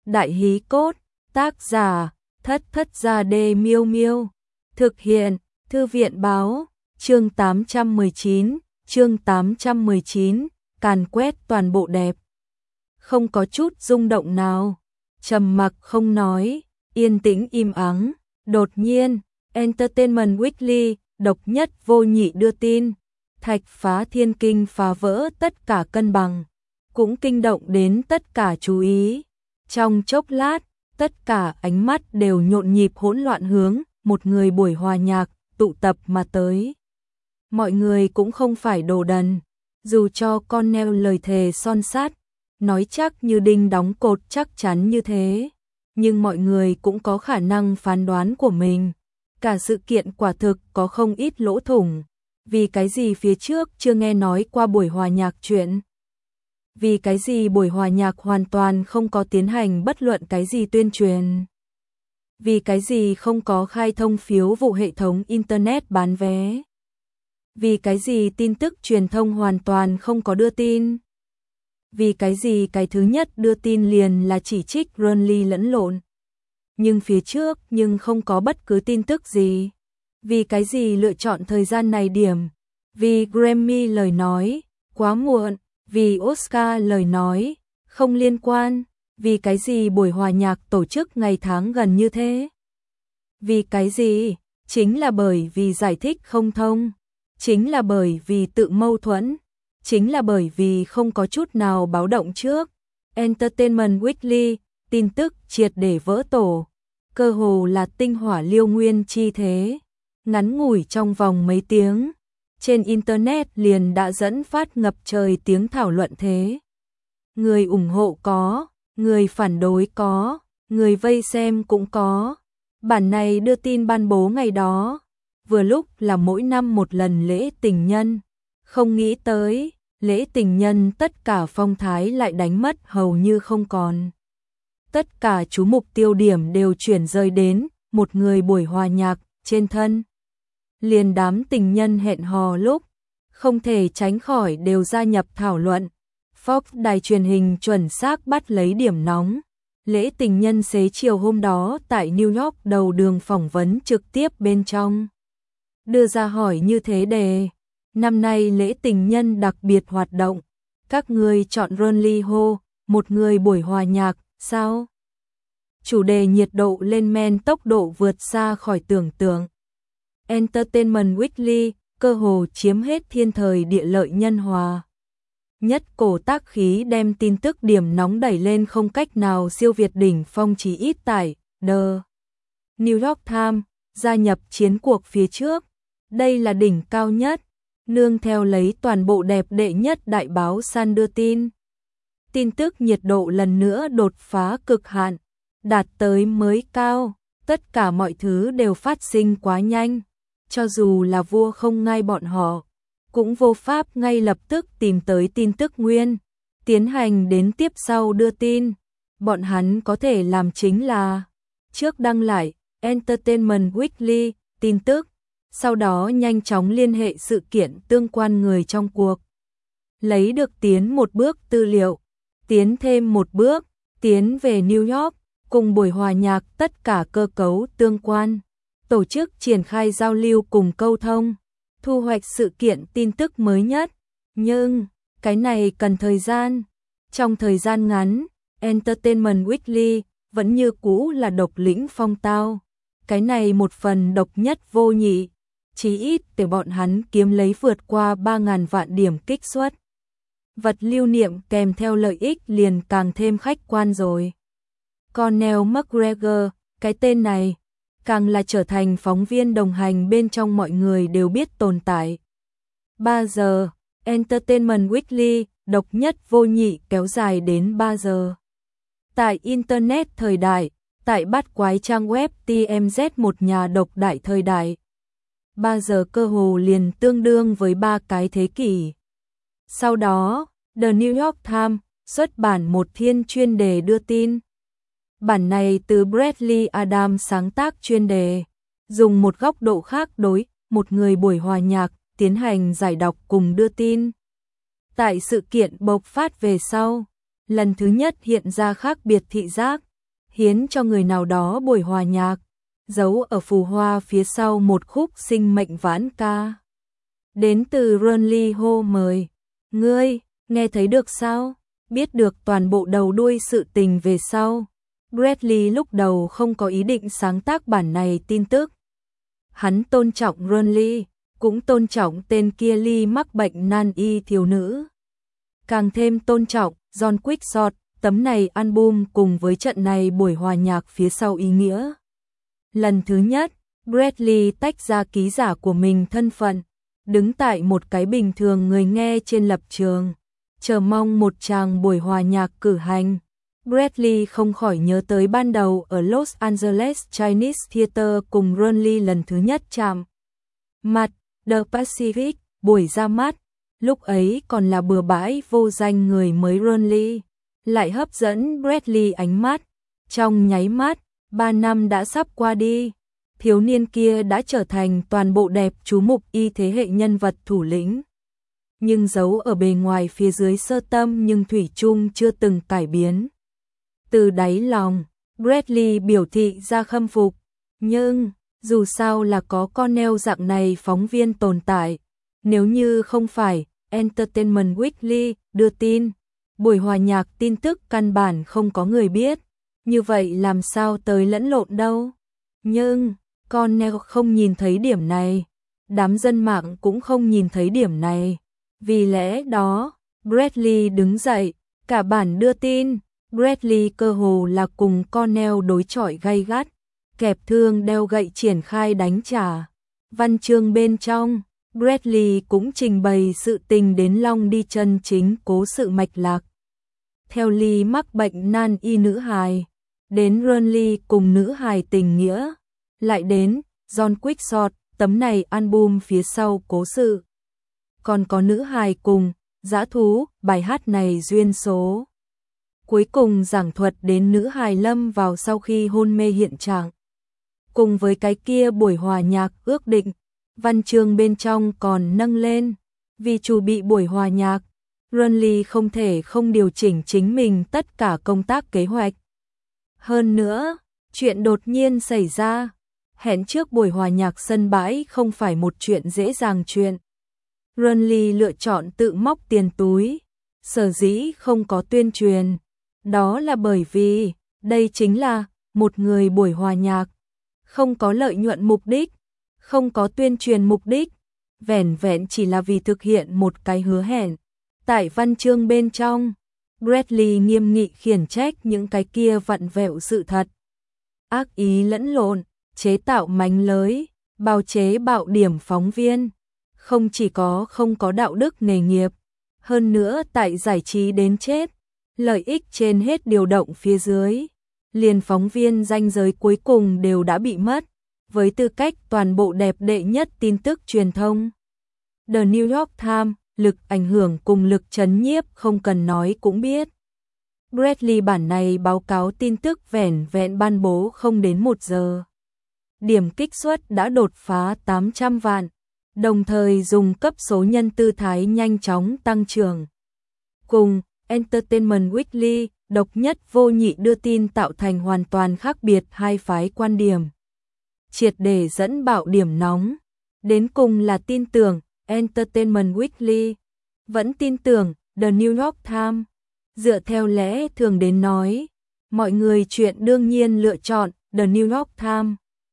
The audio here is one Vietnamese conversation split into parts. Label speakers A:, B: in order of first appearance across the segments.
A: Đại hí cốt, tác giả, Thất Thất Gia Đê Miêu Miêu. Thực hiện, Thư viện báo, chương 819, càn quét toàn bộ đẹp. Không có chút rung động nào, trầm mặc không nói, yên tĩnh im ắng. Đột nhiên, Entertainment Weekly, độc nhất vô nhị đưa tin, Thạch Phá Thiên Kinh phá vỡ tất cả cân bằng, cũng kinh động đến tất cả chú ý. Trong chốc lát, tất cả ánh mắt đều nhộn nhịp hỗn loạn hướng một người buổi hòa nhạc tụ tập mà tới. Mọi người cũng không phải đồ đần, dù cho Cornell lời thề son sắt, nói chắc như đinh đóng cột chắc chắn như thế, nhưng mọi người cũng có khả năng phán đoán của mình. Cả sự kiện quả thực có không ít lỗ thủng. Vì cái gì phía trước chưa nghe nói qua buổi hòa nhạc chuyện? Vì cái gì buổi hòa nhạc hoàn toàn không có tiến hành bất luận cái gì tuyên truyền? Vì cái gì không có khai thông phiếu vụ hệ thống Internet bán vé? Vì cái gì tin tức truyền thông hoàn toàn không có đưa tin? Vì cái gì cái thứ nhất đưa tin liền là chỉ trích Ronly lẫn lộn? Nhưng phía trước nhưng không có bất cứ tin tức gì. Vì cái gì lựa chọn thời gian này điểm? Vì Grammy lời nói, quá muộn. Vì Oscar lời nói, không liên quan. Vì cái gì buổi hòa nhạc tổ chức ngày tháng gần như thế? Vì cái gì? Chính là bởi vì giải thích không thông. Chính là bởi vì tự mâu thuẫn. Chính là bởi vì không có chút nào báo động trước. Entertainment Weekly, tin tức triệt để vỡ tổ. Cơ hồ là tinh hỏa liêu nguyên chi thế. Ngắn ngủi trong vòng mấy tiếng, trên Internet liền đã dẫn phát ngập trời tiếng thảo luận thế. Người ủng hộ có, người phản đối có, người vây xem cũng có. Bản này đưa tin ban bố ngày đó, vừa lúc là mỗi năm một lần lễ tình nhân. Không nghĩ tới, lễ tình nhân tất cả phong thái lại đánh mất hầu như không còn. Tất cả chú mục tiêu điểm đều chuyển rời đến một người buổi hòa nhạc trên thân. Liền đám tình nhân hẹn hò lúc không thể tránh khỏi đều gia nhập thảo luận. Fox đài truyền hình chuẩn xác bắt lấy điểm nóng. Lễ tình nhân xế chiều hôm đó tại New York đầu đường phỏng vấn trực tiếp bên trong. Đưa ra hỏi như thế đề: năm nay lễ tình nhân đặc biệt hoạt động, các người chọn Ronly Ho, một người buổi hòa nhạc, sao? Chủ đề nhiệt độ lên men tốc độ vượt xa khỏi tưởng tượng. Entertainment Weekly, cơ hồ chiếm hết thiên thời địa lợi nhân hòa. Nhất cổ tác khí đem tin tức điểm nóng đẩy lên không cách nào siêu việt đỉnh phong chí ít tại The New York Times, gia nhập chiến cuộc phía trước. Đây là đỉnh cao nhất, nương theo lấy toàn bộ đẹp đệ nhất đại báo Sun đưa tin. Tin tức nhiệt độ lần nữa đột phá cực hạn, đạt tới mới cao, tất cả mọi thứ đều phát sinh quá nhanh. Cho dù là vua không ngai bọn họ, cũng vô pháp ngay lập tức tìm tới tin tức nguyên, tiến hành đến tiếp sau đưa tin. Bọn hắn có thể làm chính là trước đăng lại Entertainment Weekly tin tức, sau đó nhanh chóng liên hệ sự kiện tương quan người trong cuộc. Lấy được tiến một bước tư liệu, tiến thêm một bước, tiến về New York, cùng buổi hòa nhạc tất cả cơ cấu tương quan. Tổ chức triển khai giao lưu cùng câu thông, thu hoạch sự kiện tin tức mới nhất. Nhưng, cái này cần thời gian. Trong thời gian ngắn, Entertainment Weekly vẫn như cũ là độc lĩnh phong tao. Cái này một phần độc nhất vô nhị, chí ít để bọn hắn kiếm lấy vượt qua 3.000 vạn điểm kích suất. Vật lưu niệm kèm theo lợi ích liền càng thêm khách quan rồi. Conor McGregor, cái tên này càng là trở thành phóng viên đồng hành bên trong mọi người đều biết tồn tại. 3 giờ, Entertainment Weekly, độc nhất vô nhị kéo dài đến 3 giờ. Tại Internet thời đại, tại bát quái trang web TMZ một nhà độc đại thời đại. 3 giờ cơ hồ liền tương đương với 3 cái thế kỷ. Sau đó, The New York Times xuất bản một thiên chuyên đề đưa tin. Bản này từ Bradley Adams sáng tác chuyên đề, dùng một góc độ khác đối một người buổi hòa nhạc tiến hành giải đọc cùng đưa tin. Tại sự kiện bộc phát về sau, lần thứ nhất hiện ra khác biệt thị giác, hiến cho người nào đó buổi hòa nhạc, giấu ở phù hoa phía sau một khúc sinh mệnh vãn ca. Đến từ Ronly hô mời, ngươi, nghe thấy được sao? Biết được toàn bộ đầu đuôi sự tình về sau. Bradley lúc đầu không có ý định sáng tác bản này tin tức. Hắn tôn trọng Ronly, cũng tôn trọng tên kia Lee mắc bệnh nan y thiếu nữ. Càng thêm tôn trọng John Quickshot, tấm này album cùng với trận này buổi hòa nhạc phía sau ý nghĩa. Lần thứ nhất, Bradley tách ra ký giả của mình thân phận, đứng tại một cái bình thường người nghe trên lập trường, chờ mong một tràng buổi hòa nhạc cử hành. Bradley không khỏi nhớ tới ban đầu ở Los Angeles Chinese Theater cùng Ronly lần thứ nhất chạm mặt, The Pacific, buổi ra mắt, lúc ấy còn là bừa bãi vô danh người mới Ronly, lại hấp dẫn Bradley ánh mắt. Trong nháy mắt, 3 năm đã sắp qua đi, thiếu niên kia đã trở thành toàn bộ đẹp chú mục y thế hệ nhân vật thủ lĩnh. Nhưng giấu ở bề ngoài phía dưới sơ tâm nhưng thủy chung chưa từng cải biến. Từ đáy lòng, Bradley biểu thị ra khâm phục, nhưng dù sao là có Cornell dạng này phóng viên tồn tại, nếu như không phải Entertainment Weekly đưa tin, buổi hòa nhạc tin tức căn bản không có người biết, như vậy làm sao tới lẫn lộn đâu. Nhưng Cornell không nhìn thấy điểm này, đám dân mạng cũng không nhìn thấy điểm này. Vì lẽ đó, Bradley đứng dậy, cả bản đưa tin, Bradley cơ hồ là cùng Cornell đối chọi gay gắt, kẹp thương đeo gậy triển khai đánh trả. Văn chương bên trong, Bradley cũng trình bày sự tình đến long đi chân chính cố sự mạch lạc. Theo Lee mắc bệnh nan y nữ hài, đến Ronly cùng nữ hài tình nghĩa, lại đến John Quickshot, tấm này album phía sau cố sự. Còn có nữ hài cùng dã thú, bài hát này duyên số. Cuối cùng giảng thuật đến nữ hài lâm vào sau khi hôn mê hiện trạng. Cùng với cái kia buổi hòa nhạc ước định, văn chương bên trong còn nâng lên, vì chuẩn bị buổi hòa nhạc, Ronly không thể không điều chỉnh chính mình tất cả công tác kế hoạch. Hơn nữa, chuyện đột nhiên xảy ra, hẹn trước buổi hòa nhạc sân bãi không phải một chuyện dễ dàng chuyện. Ronly lựa chọn tự móc tiền túi, sở dĩ không có tuyên truyền, đó là bởi vì đây chính là một người buổi hòa nhạc, không có lợi nhuận mục đích, không có tuyên truyền mục đích, vẻn vẹn chỉ là vì thực hiện một cái hứa hẹn. Tại văn chương bên trong, Bradley nghiêm nghị khiển trách những cái kia vặn vẹo sự thật, ác ý lẫn lộn, chế tạo mánh lới, bào chế bạo điểm phóng viên, không chỉ không có đạo đức nghề nghiệp, hơn nữa tại giải trí đến chết, lợi ích trên hết điều động phía dưới, liền phóng viên ranh giới cuối cùng đều đã bị mất, với tư cách toàn bộ đẹp đệ nhất tin tức truyền thông. The New York Times, lực ảnh hưởng cùng lực chấn nhiếp không cần nói cũng biết. Bradley bản này báo cáo tin tức vẻn vẹn ban bố không đến 1 giờ. Điểm kích suất đã đột phá 800 vạn, đồng thời dùng cấp số nhân tư thái nhanh chóng tăng trưởng. Cùng Entertainment Weekly, độc nhất vô nhị đưa tin tạo thành hoàn toàn khác biệt hai phái quan điểm. Triệt để dẫn bạo điểm nóng. Đến cùng là tin tưởng Entertainment Weekly, vẫn tin tưởng The New York Times. Dựa theo lẽ thường đến nói, mọi người chuyện đương nhiên lựa chọn The New York Times.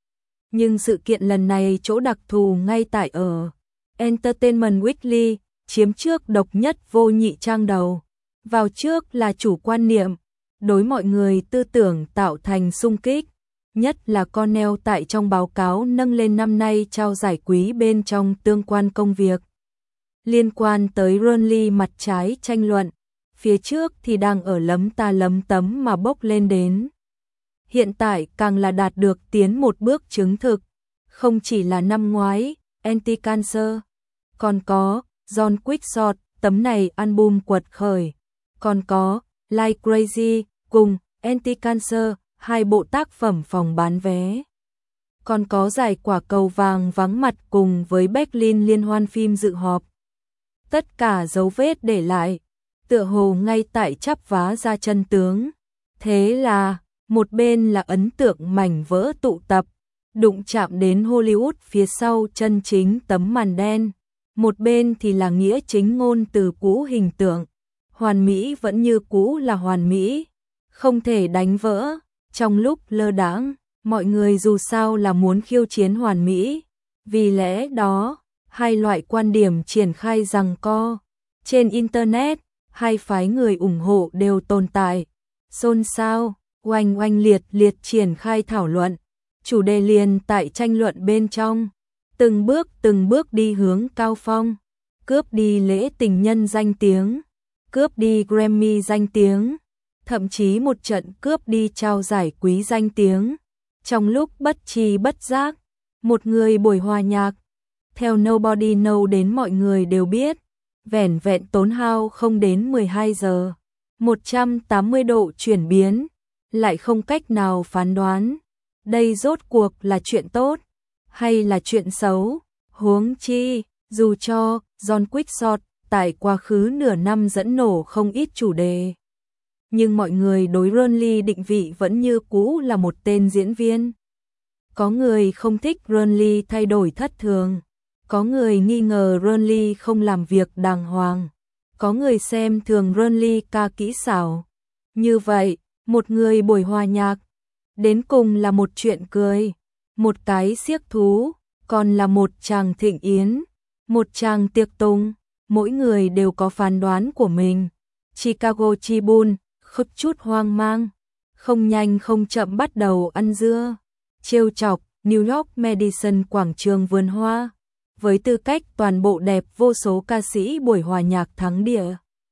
A: Nhưng sự kiện lần này chỗ đặc thù ngay tại ở Entertainment Weekly chiếm trước độc nhất vô nhị trang đầu. Vào trước là chủ quan niệm, đối mọi người tư tưởng tạo thành xung kích, nhất là Cornell tại trong báo cáo nâng lên năm nay trao giải quý bên trong tương quan công việc. Liên quan tới Ronly mặt trái tranh luận, phía trước thì đang ở lấm ta lấm tấm mà bốc lên đến. Hiện tại càng là đạt được tiến một bước chứng thực, không chỉ là năm ngoái, Anti-Cancer, còn có John Quickshot, tấm này album quật khởi, còn có Like Crazy cùng Anti-Cancer, 2 bộ tác phẩm phòng bán vé. Còn có giải quả cầu vàng vắng mặt cùng với Berlin liên hoan phim dự họp. Tất cả dấu vết để lại, tựa hồ ngay tại chắp vá ra chân tướng. Thế là, Một bên là ấn tượng mảnh vỡ tụ tập, đụng chạm đến Hollywood phía sau chân chính tấm màn đen. Một bên thì là nghĩa chính ngôn từ cũ hình tượng. Hoàn mỹ vẫn như cũ là hoàn mỹ, không thể đánh vỡ. Trong lúc lơ đãng, mọi người dù sao là muốn khiêu chiến hoàn mỹ. Vì lẽ đó, hai loại quan điểm triển khai giằng co. Trên Internet, hai phái người ủng hộ đều tồn tại. Xôn xao, oanh oanh liệt liệt triển khai thảo luận. Chủ đề liền tại tranh luận bên trong. Từng bước đi hướng cao phong. Cướp đi lễ tình nhân danh tiếng. Cướp đi Grammy danh tiếng. Thậm chí một trận cướp đi trao giải quý danh tiếng. Trong lúc bất tri bất giác, một người buổi hòa nhạc, theo Nobody Know đến mọi người đều biết, vẻn vẹn tốn hao không đến 12 giờ, 180 độ chuyển biến, lại không cách nào phán đoán, đây rốt cuộc là chuyện tốt, hay là chuyện xấu, huống chi, dù cho John Quickshot tại quá khứ nửa năm dẫn nổ không ít chủ đề. Nhưng mọi người đối Ronly định vị vẫn như cũ là một tên diễn viên. Có người không thích Ronly thay đổi thất thường. Có người nghi ngờ Ronly không làm việc đàng hoàng. Có người xem thường Ronly ca kỹ xảo. Như vậy, một người buổi hòa nhạc, đến cùng là một chuyện cười, một cái xiếc thú, còn là một tràng thịnh yến, một tràng tiệc tùng. Mỗi người đều có phán đoán của mình. Chicago Tribune khúc chút hoang mang, không nhanh không chậm bắt đầu ăn dưa, trêu chọc New York Madison quảng trường vườn hoa, với tư cách toàn bộ đẹp vô số ca sĩ buổi hòa nhạc thắng địa.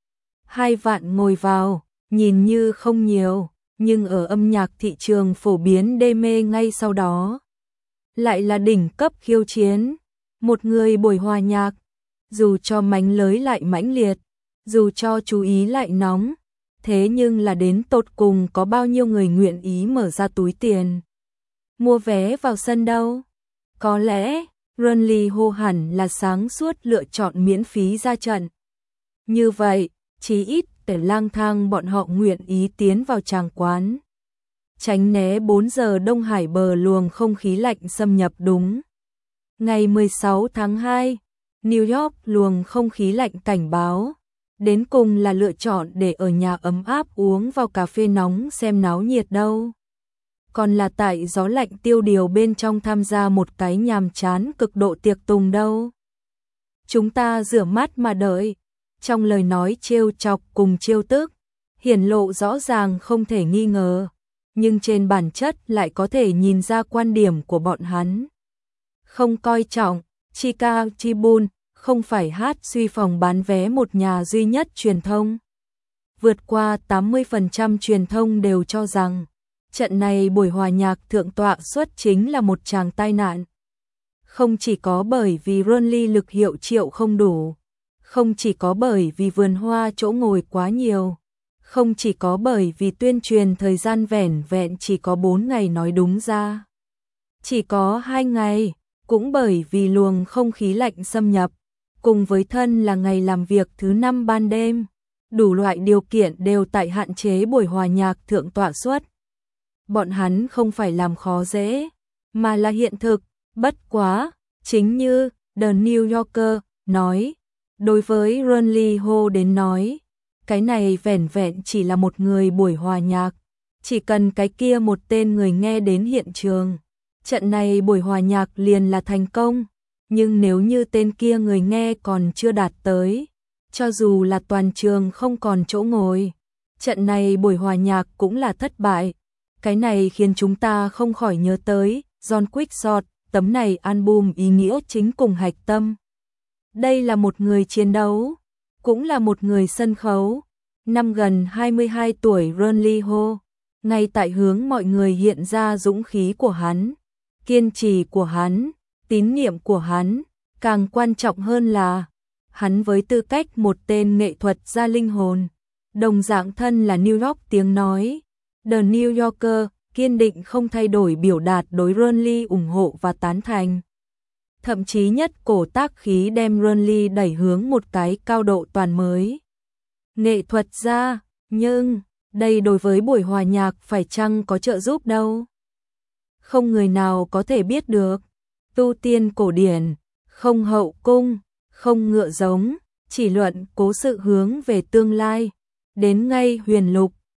A: 2 vạn ngồi vào, nhìn như không nhiều, nhưng ở âm nhạc thị trường phổ biến đê mê ngay sau đó. Lại là đỉnh cấp khiêu chiến, một người buổi hòa nhạc, dù cho mánh lới lại mãnh liệt, dù cho chú ý lại nóng. Thế nhưng là đến tột cùng có bao nhiêu người nguyện ý mở ra túi tiền mua vé vào sân đâu? Có lẽ Ronly Ho hẳn là sáng suốt lựa chọn miễn phí ra trận. Như vậy, chí ít để lang thang bọn họ nguyện ý tiến vào tràng quán. Tránh né 4 giờ Đông Hải bờ luồng không khí lạnh xâm nhập đúng. Ngày 16 tháng 2, New York luồng không khí lạnh cảnh báo. Đến cùng là lựa chọn để ở nhà ấm áp uống vào cà phê nóng xem náo nhiệt đâu. Còn là tại gió lạnh tiêu điều bên trong tham gia một cái nhàm chán cực độ tiệc tùng đâu. Chúng ta rửa mắt mà đợi. Trong lời nói trêu chọc cùng trêu tức, hiển lộ rõ ràng không thể nghi ngờ. Nhưng trên bản chất lại có thể nhìn ra quan điểm của bọn hắn. Không coi trọng, Chicago Tribune không phải hát suy phòng bán vé một nhà duy nhất truyền thông. Vượt qua 80% truyền thông đều cho rằng trận này buổi hòa nhạc thượng tọa xuất chính là một tràng tai nạn. Không chỉ có bởi vì Ronly lực hiệu triệu không đủ, không chỉ có bởi vì vườn hoa chỗ ngồi quá nhiều, không chỉ có bởi vì tuyên truyền thời gian vẻn vẹn chỉ có 4 ngày nói đúng ra. Chỉ có 2 ngày, cũng bởi vì luồng không khí lạnh xâm nhập. Cùng với thân là ngày làm việc thứ 5 ban đêm, đủ loại điều kiện đều tại hạn chế buổi hòa nhạc thượng tọa suất. Bọn hắn không phải làm khó dễ, mà là hiện thực, bất quá, chính như The New Yorker nói, đối với Ronly Ho đến nói, cái này vẻn vẹn chỉ là một người buổi hòa nhạc, chỉ cần cái kia một tên người nghe đến hiện trường, trận này buổi hòa nhạc liền là thành công. Nhưng nếu như tên kia người nghe còn chưa đạt tới, cho dù là toàn trường không còn chỗ ngồi, trận này buổi hòa nhạc cũng là thất bại. Cái này khiến chúng ta không khỏi nhớ tới John Quickshot, tấm này album ý nghĩa chính cùng hạch tâm. Đây là một người chiến đấu, cũng là một người sân khấu. Năm gần 22 tuổi Ronly Ho, ngay tại hướng mọi người hiện ra dũng khí của hắn, kiên trì của hắn, tín niệm của hắn, càng quan trọng hơn là hắn với tư cách một tên nghệ thuật gia linh hồn, đồng dạng thân là New York tiếng nói. The New Yorker kiên định không thay đổi biểu đạt đối Ronly ủng hộ và tán thành. Thậm chí nhất cổ tác khí đem Ronly đẩy hướng một cái cao độ toàn mới. Nghệ thuật gia, nhưng đây đối với buổi hòa nhạc phải chăng có trợ giúp đâu. Không người nào có thể biết được. Tu tiên cổ điển, không hậu cung, không ngựa giống, chỉ luận cố sự hướng về tương lai. Đến ngay huyền lục,